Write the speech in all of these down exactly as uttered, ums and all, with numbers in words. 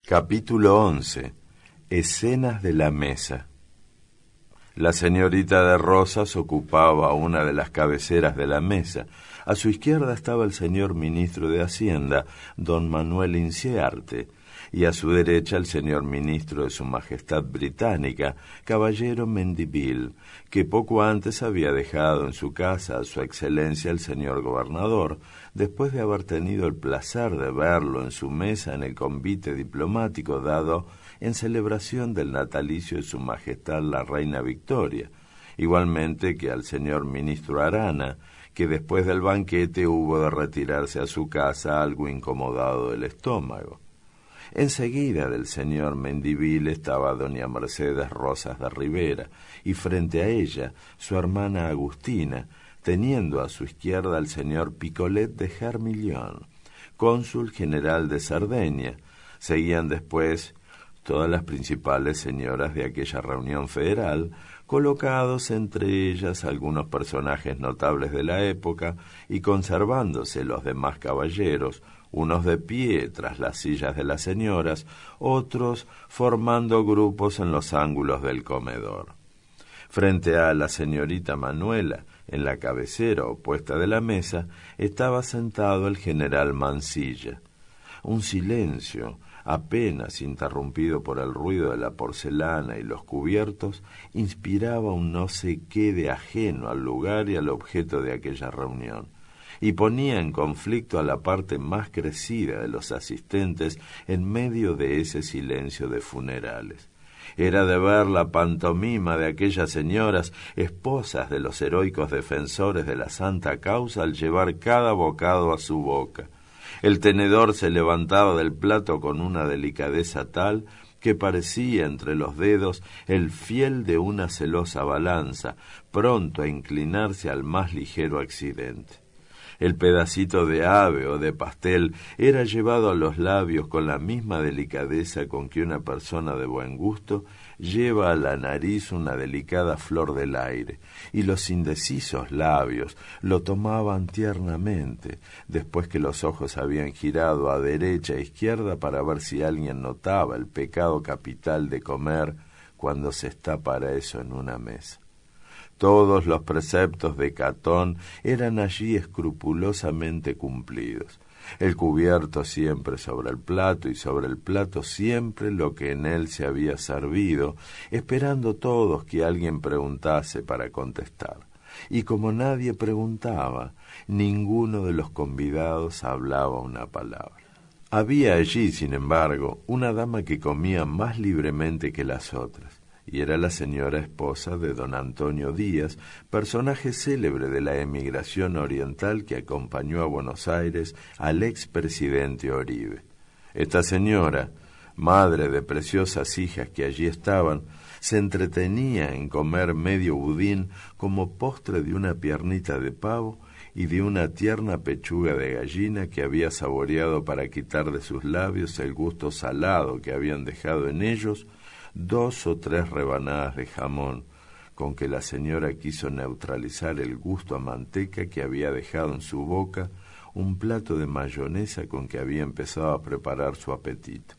Capítulo once. Escenas de la mesa. La señorita de Rosas ocupaba una de las cabeceras de la mesa. A su izquierda estaba el señor ministro de Hacienda, don Manuel Inciarte, y a su derecha el señor ministro de su Majestad Británica, caballero Mendivil, que poco antes había dejado en su casa a su excelencia el señor gobernador, después de haber tenido el placer de verlo en su mesa en el convite diplomático dado en celebración del natalicio de su Majestad la Reina Victoria, igualmente que al señor ministro Arana, que después del banquete hubo de retirarse a su casa algo incomodado del estómago. Enseguida del señor Mendivil estaba doña Mercedes Rosas de Rivera, y frente a ella su hermana Agustina, teniendo a su izquierda al señor Picolet de Germillón, cónsul general de Cerdeña. Seguían después todas las principales señoras de aquella reunión federal, colocados entre ellas algunos personajes notables de la época y conservándose los demás caballeros, unos de pie tras las sillas de las señoras, otros formando grupos en los ángulos del comedor. Frente a la señorita Manuela, en la cabecera opuesta de la mesa, estaba sentado el general Mansilla. Un silencio, apenas interrumpido por el ruido de la porcelana y los cubiertos, inspiraba un no sé qué de ajeno al lugar y al objeto de aquella reunión, y ponía en conflicto a la parte más crecida de los asistentes en medio de ese silencio de funerales. Era de ver la pantomima de aquellas señoras, esposas de los heroicos defensores de la santa causa, al llevar cada bocado a su boca. El tenedor se levantaba del plato con una delicadeza tal que parecía entre los dedos el fiel de una celosa balanza, pronto a inclinarse al más ligero accidente. El pedacito de ave o de pastel era llevado a los labios con la misma delicadeza con que una persona de buen gusto lleva a la nariz una delicada flor del aire, y los indecisos labios lo tomaban tiernamente, después que los ojos habían girado a derecha e izquierda para ver si alguien notaba el pecado capital de comer cuando se está para eso en una mesa. Todos los preceptos de Catón eran allí escrupulosamente cumplidos. El cubierto siempre sobre el plato y sobre el plato siempre lo que en él se había servido, esperando todos que alguien preguntase para contestar. Y como nadie preguntaba, ninguno de los convidados hablaba una palabra. Había allí, sin embargo, una dama que comía más libremente que las otras, y era la señora esposa de don Antonio Díaz, personaje célebre de la emigración oriental que acompañó a Buenos Aires al expresidente Oribe. Esta señora, madre de preciosas hijas que allí estaban, se entretenía en comer medio budín como postre de una piernita de pavo y de una tierna pechuga de gallina que había saboreado para quitar de sus labios el gusto salado que habían dejado en ellos dos o tres rebanadas de jamón, con que la señora quiso neutralizar el gusto a manteca que había dejado en su boca un plato de mayonesa con que había empezado a preparar su apetito.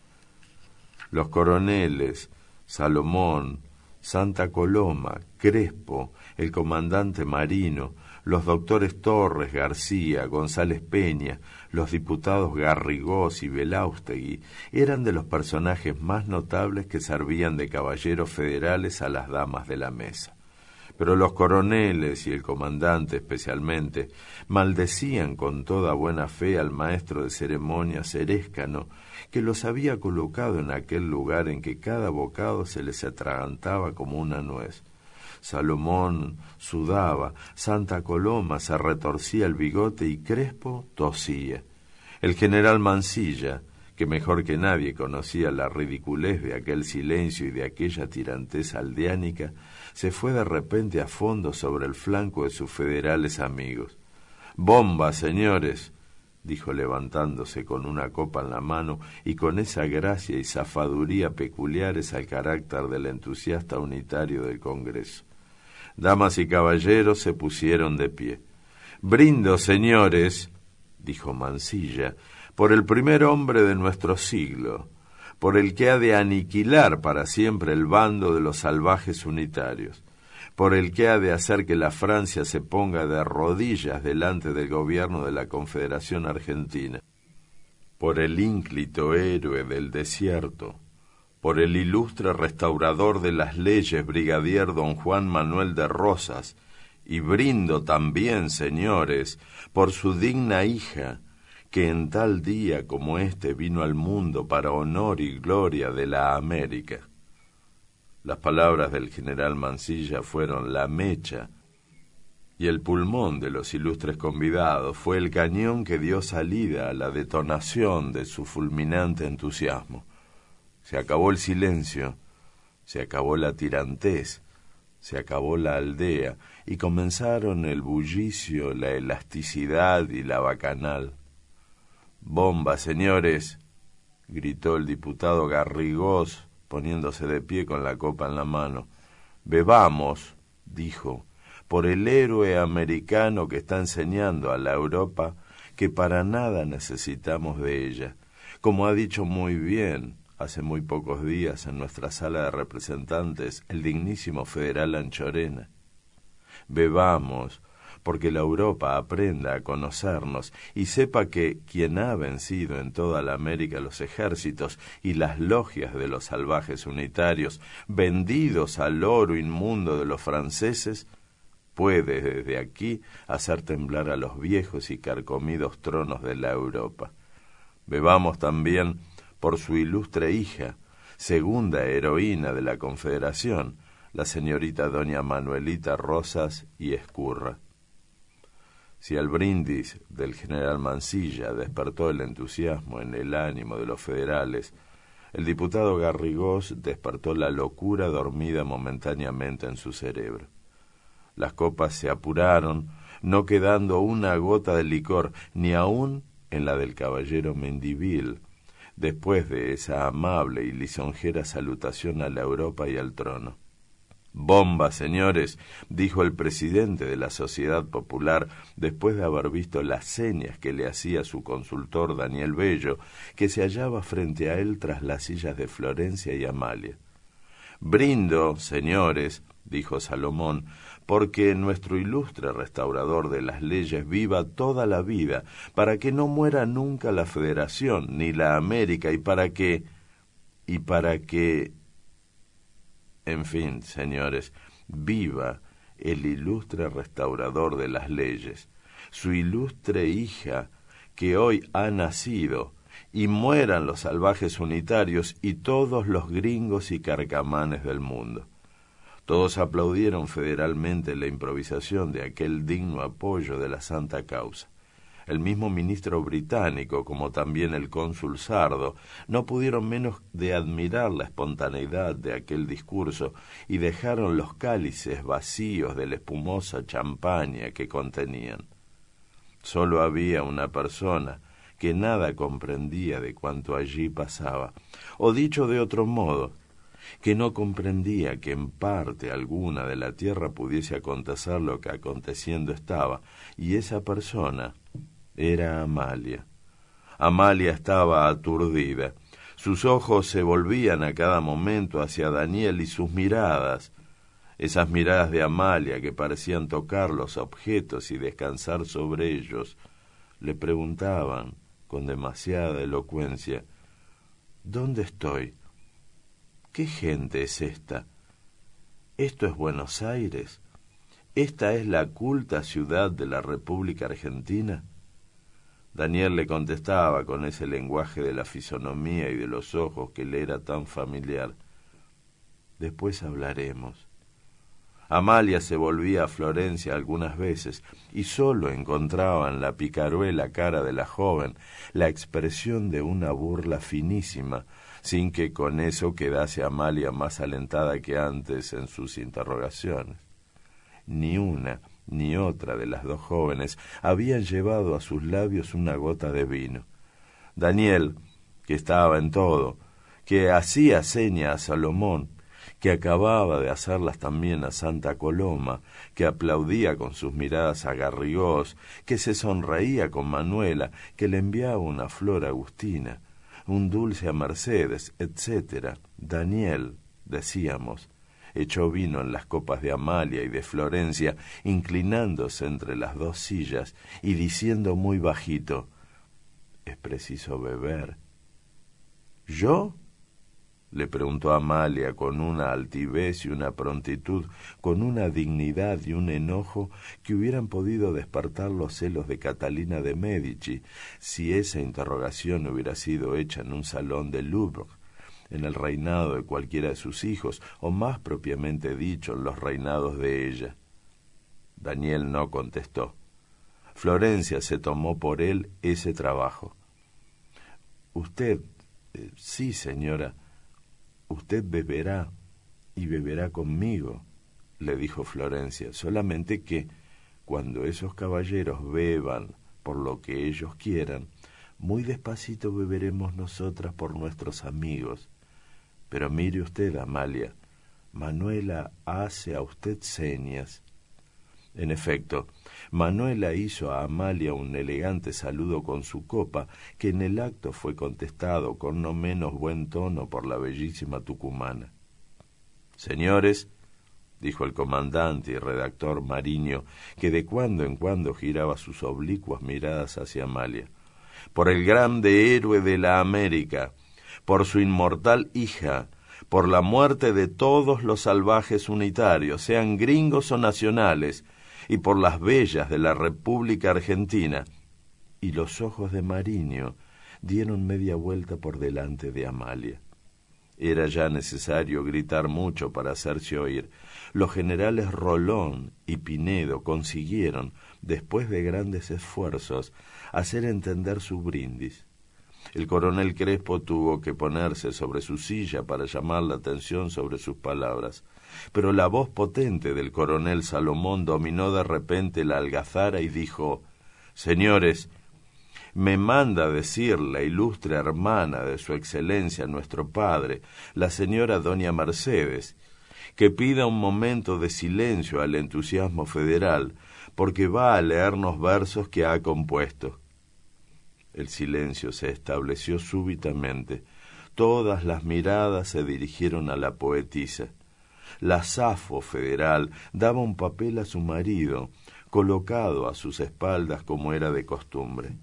Los coroneles, Salomón, Santa Coloma, Crespo, el comandante Marino, los doctores Torres, García, González Peña, los diputados Garrigós y Belaustegui eran de los personajes más notables que servían de caballeros federales a las damas de la mesa. Pero los coroneles y el comandante especialmente maldecían con toda buena fe al maestro de ceremonias Erescano, que los había colocado en aquel lugar en que cada bocado se les atragantaba como una nuez. Salomón sudaba, Santa Coloma se retorcía el bigote y Crespo tosía. El general Mansilla, que mejor que nadie conocía la ridiculez de aquel silencio y de aquella tiranteza aldeánica, se fue de repente a fondo sobre el flanco de sus federales amigos. «¡Bomba, señores!», dijo levantándose con una copa en la mano y con esa gracia y zafaduría peculiares al carácter del entusiasta unitario del Congreso. Damas y caballeros se pusieron de pie. «Brindo, señores», dijo Mansilla, «por el primer hombre de nuestro siglo, por el que ha de aniquilar para siempre el bando de los salvajes unitarios, por el que ha de hacer que la Francia se ponga de rodillas delante del gobierno de la Confederación Argentina, por el ínclito héroe del desierto, por el ilustre restaurador de las leyes, brigadier don Juan Manuel de Rosas, y brindo también, señores, por su digna hija, que en tal día como este vino al mundo para honor y gloria de la América. Las palabras del general Mansilla fueron la mecha, y el pulmón de los ilustres convidados fue el cañón que dio salida a la detonación de su fulminante entusiasmo. Se acabó el silencio, se acabó la tirantez, se acabó la aldea, y comenzaron el bullicio, la elasticidad y la bacanal. «Bomba, señores», gritó el diputado Garrigós, poniéndose de pie con la copa en la mano. «Bebamos», dijo, «por el héroe americano que está enseñando a la Europa que para nada necesitamos de ella, como ha dicho muy bien hace muy pocos días en nuestra sala de representantes el dignísimo federal Anchorena. Bebamos, porque la Europa aprenda a conocernos y sepa que quien ha vencido en toda la América los ejércitos y las logias de los salvajes unitarios, vendidos al oro inmundo de los franceses, puede desde aquí hacer temblar a los viejos y carcomidos tronos de la Europa. Bebamos también por su ilustre hija, segunda heroína de la Confederación, la señorita doña Manuelita Rosas y Escurra. Si el brindis del general Mansilla despertó el entusiasmo en el ánimo de los federales, el diputado Garrigós despertó la locura dormida momentáneamente en su cerebro. Las copas se apuraron, no quedando una gota de licor, ni aun en la del caballero Mendivil, después de esa amable y lisonjera salutación a la Europa y al trono. «Bomba, señores», dijo el presidente de la Sociedad Popular, después de haber visto las señas que le hacía su consultor Daniel Bello, que se hallaba frente a él tras las sillas de Florencia y Amalia. «Brindo, señores», dijo Salomón, «porque nuestro ilustre restaurador de las leyes viva toda la vida, para que no muera nunca la Federación ni la América, y para que... y para que... En fin, señores, viva el ilustre restaurador de las leyes, su ilustre hija que hoy ha nacido, y mueran los salvajes unitarios y todos los gringos y carcamanes del mundo». Todos aplaudieron federalmente la improvisación de aquel digno apoyo de la santa causa. El mismo ministro británico, como también el cónsul Sardo, no pudieron menos de admirar la espontaneidad de aquel discurso y dejaron los cálices vacíos de la espumosa champaña que contenían. Solo había una persona que nada comprendía de cuanto allí pasaba, o dicho de otro modo, que no comprendía que en parte alguna de la tierra pudiese acontecer lo que aconteciendo estaba, y esa persona era Amalia. Amalia estaba aturdida. Sus ojos se volvían a cada momento hacia Daniel y sus miradas, esas miradas de Amalia que parecían tocar los objetos y descansar sobre ellos, le preguntaban con demasiada elocuencia: «¿Dónde estoy? ¿Qué gente es esta? ¿Esto es Buenos Aires? ¿Esta es la culta ciudad de la República Argentina?» Daniel le contestaba con ese lenguaje de la fisonomía y de los ojos que le era tan familiar: «Después hablaremos». Amalia se volvía a Florencia algunas veces y sólo encontraba en la picaruela cara de la joven la expresión de una burla finísima, sin que con eso quedase Amalia más alentada que antes en sus interrogaciones. Ni una ni otra de las dos jóvenes habían llevado a sus labios una gota de vino. Daniel, que estaba en todo, que hacía seña a Salomón, que acababa de hacerlas también a Santa Coloma, que aplaudía con sus miradas a Garrigós, que se sonreía con Manuela, que le enviaba una flor a Agustina, un dulce a Mercedes, etcétera. Daniel, decíamos, echó vino en las copas de Amalia y de Florencia, inclinándose entre las dos sillas y diciendo muy bajito: «Es preciso beber». «¿Yo?», le preguntó Amalia con una altivez y una prontitud, con una dignidad y un enojo que hubieran podido despertar los celos de Catalina de Médici si esa interrogación hubiera sido hecha en un salón de Louvre, en el reinado de cualquiera de sus hijos, o más propiamente dicho, en los reinados de ella. Daniel no contestó. Florencia se tomó por él ese trabajo. «Usted, eh, sí, señora, usted beberá, y beberá conmigo», le dijo Florencia, «solamente que, cuando esos caballeros beban por lo que ellos quieran, muy despacito beberemos nosotras por nuestros amigos. Pero mire usted, Amalia, Manuela hace a usted señas». En efecto, Manuela hizo a Amalia un elegante saludo con su copa, que en el acto fue contestado con no menos buen tono por la bellísima tucumana. «Señores», dijo el comandante y redactor Mariño, que de cuando en cuando giraba sus oblicuas miradas hacia Amalia, «por el grande héroe de la América, por su inmortal hija, por la muerte de todos los salvajes unitarios, sean gringos o nacionales, y por las bellas de la República Argentina». Y los ojos de Mariño dieron media vuelta por delante de Amalia. Era ya necesario gritar mucho para hacerse oír. Los generales Rolón y Pinedo consiguieron, después de grandes esfuerzos, hacer entender su brindis. El coronel Crespo tuvo que ponerse sobre su silla para llamar la atención sobre sus palabras, pero la voz potente del coronel Salomón dominó de repente la algazara y dijo: «Señores, me manda decir la ilustre hermana de su excelencia nuestro padre, la señora doña Mercedes, que pida un momento de silencio al entusiasmo federal, porque va a leernos versos que ha compuesto». El silencio se estableció súbitamente. Todas las miradas se dirigieron a la poetisa. La Safo federal daba un papel a su marido, colocado a sus espaldas como era de costumbre.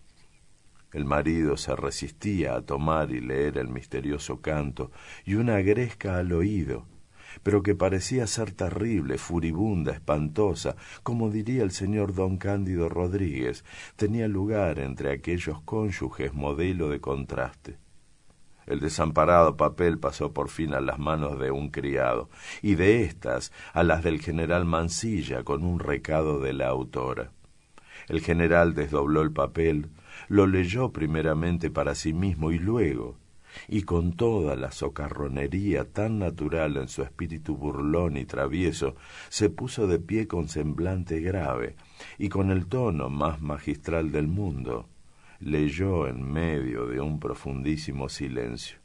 El marido se resistía a tomar y leer el misterioso canto, y una gresca al oído, pero que parecía ser terrible, furibunda, espantosa, como diría el señor don Cándido Rodríguez, tenía lugar entre aquellos cónyuges modelo de contraste. El desamparado papel pasó por fin a las manos de un criado, y de éstas a las del general Mansilla con un recado de la autora. El general desdobló el papel, lo leyó primeramente para sí mismo y luego, y con toda la socarronería tan natural en su espíritu burlón y travieso, se puso de pie con semblante grave, y con el tono más magistral del mundo, leyó en medio de un profundísimo silencio.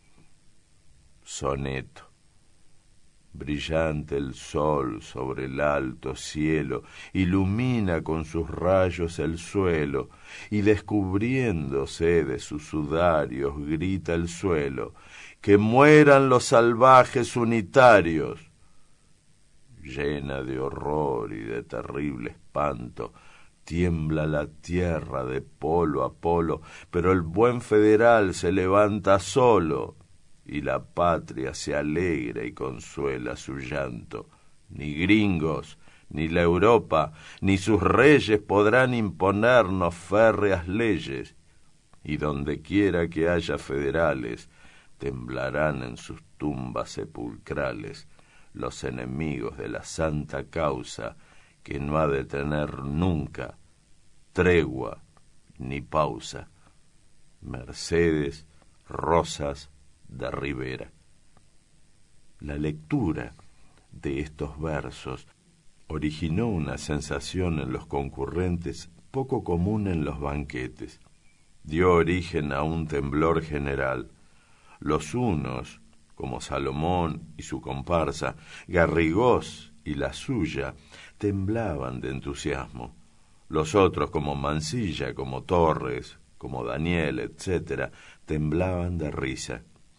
Soneto. Brillante el sol sobre el alto cielo, ilumina con sus rayos el suelo, y descubriéndose de sus sudarios grita el suelo: «¡Que mueran los salvajes unitarios!». Llena de horror y de terrible espanto, tiembla la tierra de polo a polo, pero el buen federal se levanta solo, y la patria se alegra y consuela su llanto. Ni gringos, ni la Europa, ni sus reyes podrán imponernos férreas leyes, y donde quiera que haya federales, temblarán en sus tumbas sepulcrales los enemigos de la santa causa, que no ha de tener nunca tregua ni pausa. Mercedes Rosas de Rivera. La lectura de estos versos originó una sensación en los concurrentes poco común en los banquetes. Dio origen a un temblor general. Los unos, como Salomón y su comparsa, Garrigós y la suya, temblaban de entusiasmo. Los otros, como Mansilla, como Torres, como Daniel, etcétera, temblaban de risa.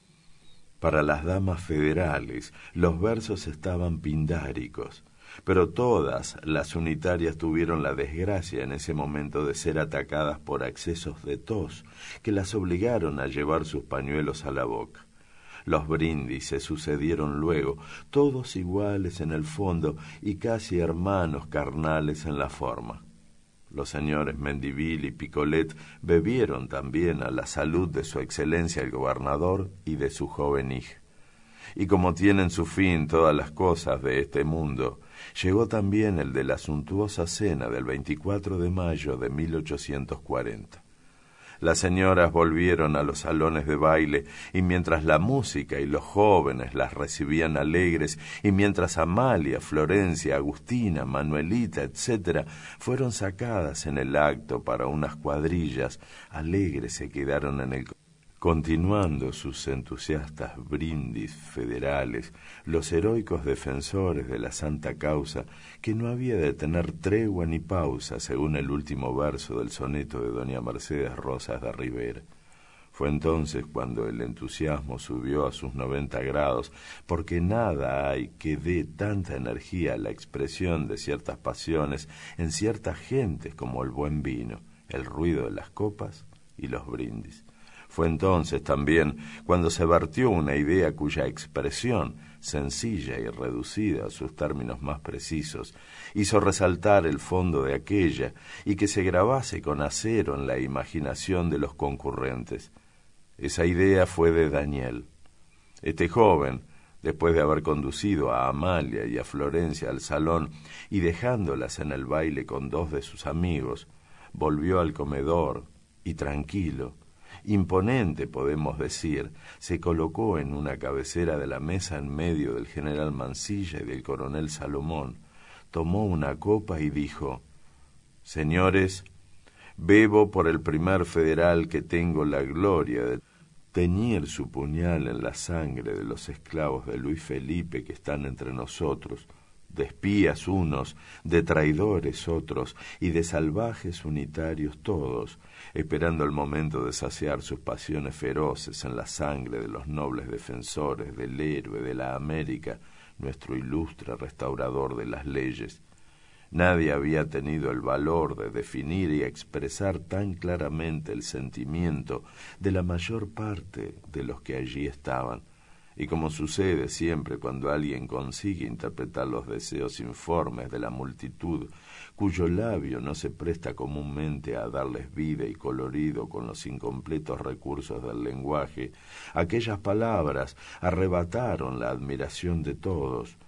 Para las damas federales, los versos estaban pindáricos, pero todas las unitarias tuvieron la desgracia en ese momento de ser atacadas por accesos de tos que las obligaron a llevar sus pañuelos a la boca. Los brindis se sucedieron luego, todos iguales en el fondo y casi hermanos carnales en la forma. Los señores Mendivil y Picolet bebieron también a la salud de su excelencia el gobernador y de su joven hija. Y como tienen su fin todas las cosas de este mundo, llegó también el de la suntuosa cena del veinticuatro de mayo de mil ochocientos cuarenta. Las señoras volvieron a los salones de baile, y mientras la música y los jóvenes las recibían alegres, y mientras Amalia, Florencia, Agustina, Manuelita, etcétera, fueron sacadas en el acto para unas cuadrillas, alegres se quedaron en el... Continuando sus entusiastas brindis federales, los heroicos defensores de la santa causa, que no había de tener tregua ni pausa, según el último verso del soneto de doña Mercedes Rosas de Rivera. Fue entonces cuando el entusiasmo subió a sus noventa grados, porque nada hay que dé tanta energía a la expresión de ciertas pasiones en ciertas gentes como el buen vino, el ruido de las copas y los brindis. Fue entonces también cuando se vertió una idea cuya expresión, sencilla y reducida a sus términos más precisos, hizo resaltar el fondo de aquella y que se grabase con acero en la imaginación de los concurrentes. Esa idea fue de Daniel. Este joven, después de haber conducido a Amalia y a Florencia al salón y dejándolas en el baile con dos de sus amigos, volvió al comedor y tranquilo, imponente podemos decir, se colocó en una cabecera de la mesa en medio del general Mansilla y del coronel Salomón, tomó una copa y dijo: «Señores, bebo por el primer federal que tengo la gloria de teñir su puñal en la sangre de los esclavos de Luis Felipe que están entre nosotros, de espías unos, de traidores otros, y de salvajes unitarios todos, esperando el momento de saciar sus pasiones feroces en la sangre de los nobles defensores del héroe de la América, nuestro ilustre restaurador de las leyes». Nadie había tenido el valor de definir y expresar tan claramente el sentimiento de la mayor parte de los que allí estaban. Y como sucede siempre cuando alguien consigue interpretar los deseos informes de la multitud, cuyo labio no se presta comúnmente a darles vida y colorido con los incompletos recursos del lenguaje, aquellas palabras arrebataron la admiración de todos,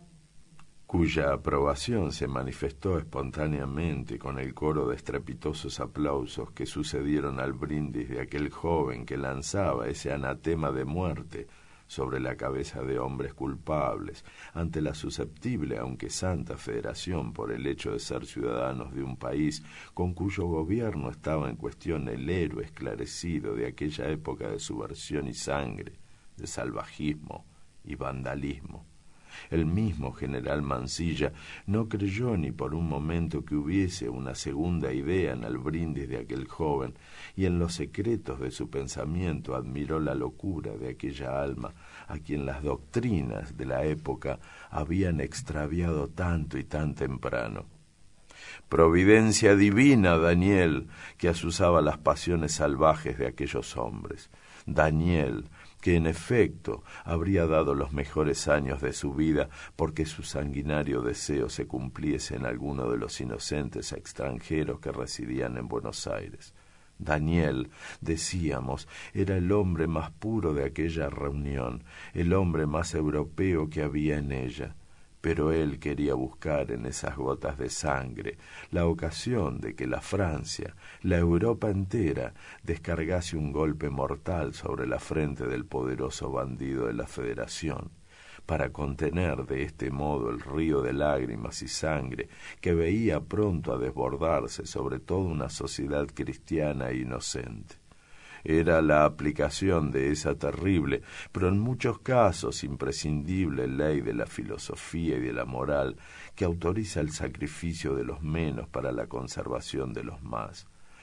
cuya aprobación se manifestó espontáneamente con el coro de estrepitosos aplausos que sucedieron al brindis de aquel joven que lanzaba ese anatema de muerte sobre la cabeza de hombres culpables, ante la susceptible aunque santa federación por el hecho de ser ciudadanos de un país con cuyo gobierno estaba en cuestión el héroe esclarecido de aquella época de subversión y sangre, de salvajismo y vandalismo. El mismo general Mansilla no creyó ni por un momento que hubiese una segunda idea en el brindis de aquel joven, y en los secretos de su pensamiento admiró la locura de aquella alma a quien las doctrinas de la época habían extraviado tanto y tan temprano. Providencia divina, Daniel, que azuzaba las pasiones salvajes de aquellos hombres. Daniel, que en efecto habría dado los mejores años de su vida porque su sanguinario deseo se cumpliese en alguno de los inocentes extranjeros que residían en Buenos Aires. Daniel, decíamos, era el hombre más puro de aquella reunión, el hombre más europeo que había en ella. Pero él quería buscar en esas gotas de sangre la ocasión de que la Francia, la Europa entera, descargase un golpe mortal sobre la frente del poderoso bandido de la Federación, para contener de este modo el río de lágrimas y sangre que veía pronto a desbordarse sobre toda una sociedad cristiana e inocente. Era la aplicación de esa terrible, pero en muchos casos imprescindible ley de la filosofía y de la moral que autoriza el sacrificio de los menos para la conservación de los más.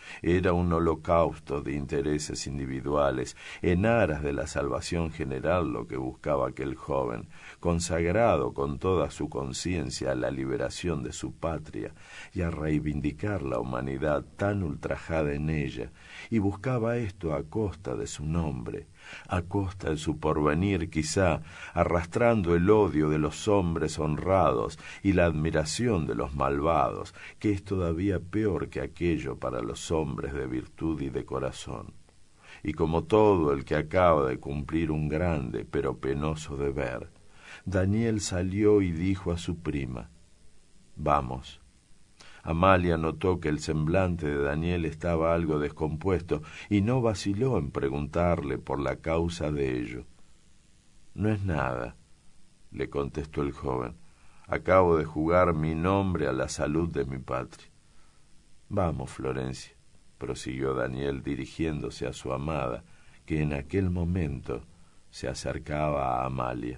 Era un holocausto de intereses individuales, en aras de la salvación general lo que buscaba aquel joven, consagrado con toda su conciencia a la liberación de su patria y a reivindicar la humanidad tan ultrajada en ella, y buscaba esto a costa de su nombre, a costa de su porvenir quizá, arrastrando el odio de los hombres honrados y la admiración de los malvados, que es todavía peor que aquello para los hombres de virtud y de corazón. Y como todo el que acaba de cumplir un grande pero penoso deber, Daniel salió y dijo a su prima: «Vamos». Amalia notó que el semblante de Daniel estaba algo descompuesto y no vaciló en preguntarle por la causa de ello. «No es nada», le contestó el joven. «Acabo de jugar mi nombre a la salud de mi patria». «Vamos, Florencia», prosiguió Daniel dirigiéndose a su amada, que en aquel momento se acercaba a Amalia.